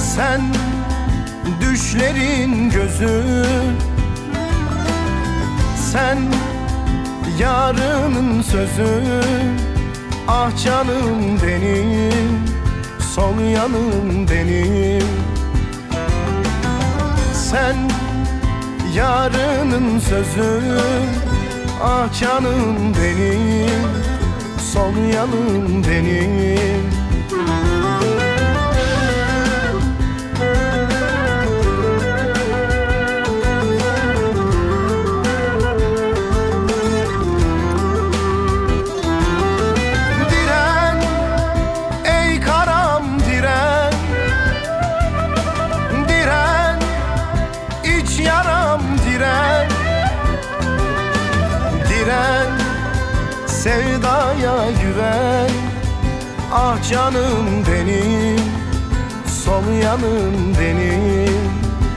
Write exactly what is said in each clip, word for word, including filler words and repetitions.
Sen düşlerin gözü, sen yarının sözü. Ah canım benim, sol yanım benim. Sen yarının sözü, ah canım benim, sol yanım benim. Sevdaya güven, ah canım benim, sol yanım benim.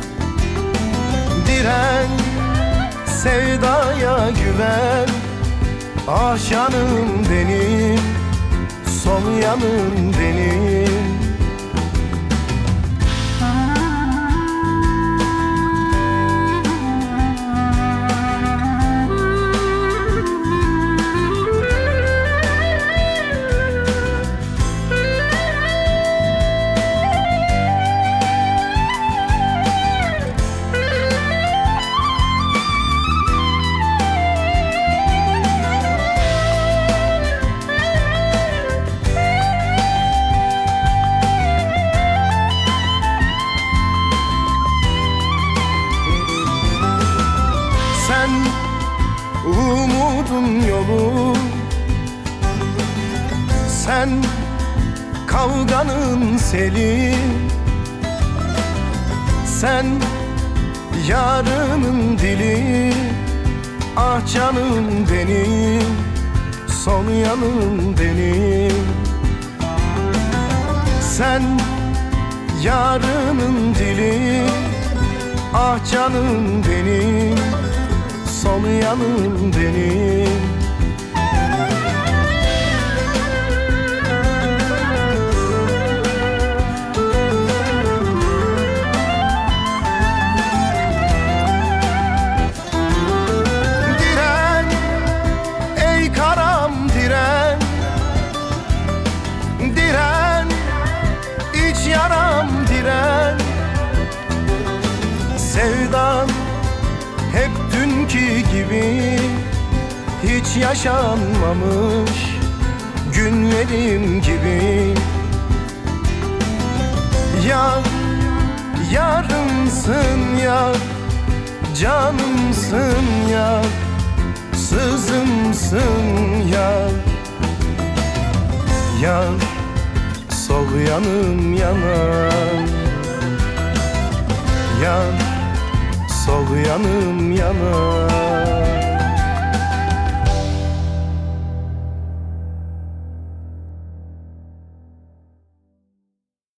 Diren, sevdaya güven, ah canım benim, sol yanım benim. Sen umudun yolu, sen kavganın seli. Sen yarının dili, ah canım benim, sol yanım benim. Sen yarının dili, ah canım benim, sol yanım benim. Diren, ey karam diren. Diren, iç yaram diren. Sevdan hep dünkü gibi, hiç yaşanmamış günlerim gibi. Yar, yarımsın yar, canımsın yar, sızımsın yar. Yar, sol yanım yanar. Yar, sol yanım yanar.